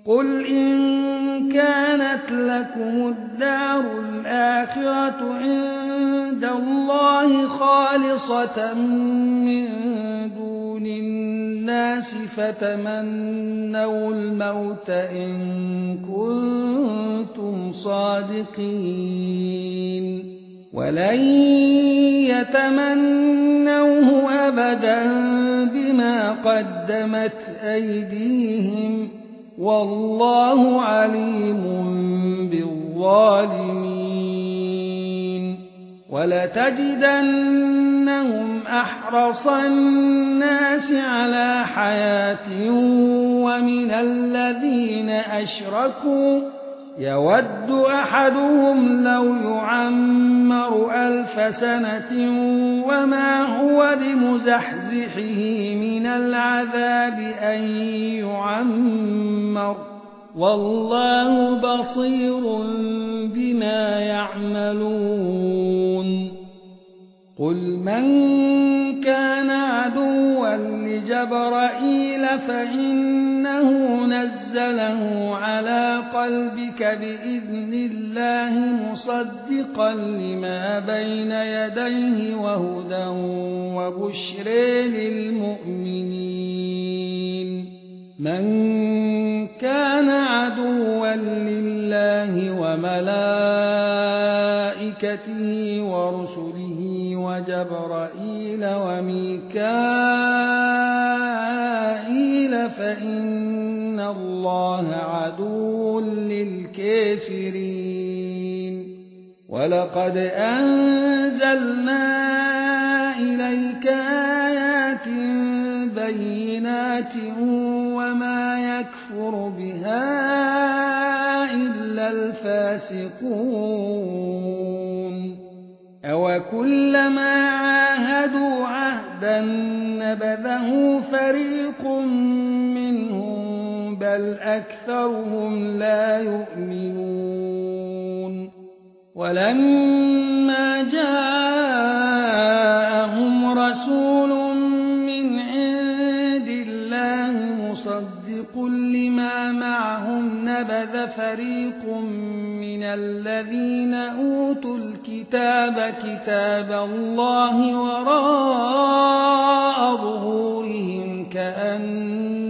قل إن كانت لكم الدار الآخرة عند الله خالصة من دون الناس فتمنوا الموت إن كنتم صادقين ولن يتمنوه أبدا بما قدمت أيديهم والله عليم بالظالمين ولتجدنهم أحرص الناس على حياة ومن الذين أشركوا يود أحدهم لو يعمر 1000 سنة وما هو بمزحزحه من العذاب أن يعمر والله بصير بما يعملون قل من كان عدوا لجبرائيل فإنه نزله على قلبك بإذن الله مصدقا لما بين يديه وهدى وبشر للمؤمنين من كان عدوا لله وملائكته ورسله وجبرائيل وميكائيل فإن الله عدو للكافرين ولقد أنزلنا إليك آيات بينات وما يكفر بها إلا الفاسقون أوكلما عاهدوا عهدا نبذه فريق منهم بل أكثرهم لا يؤمنون ولما جاءهم رسول من عند الله مصدق لما معهم نبذ فريق من الذين أوتوا الكتاب كتاب الله وراء ظهورهم كأنهم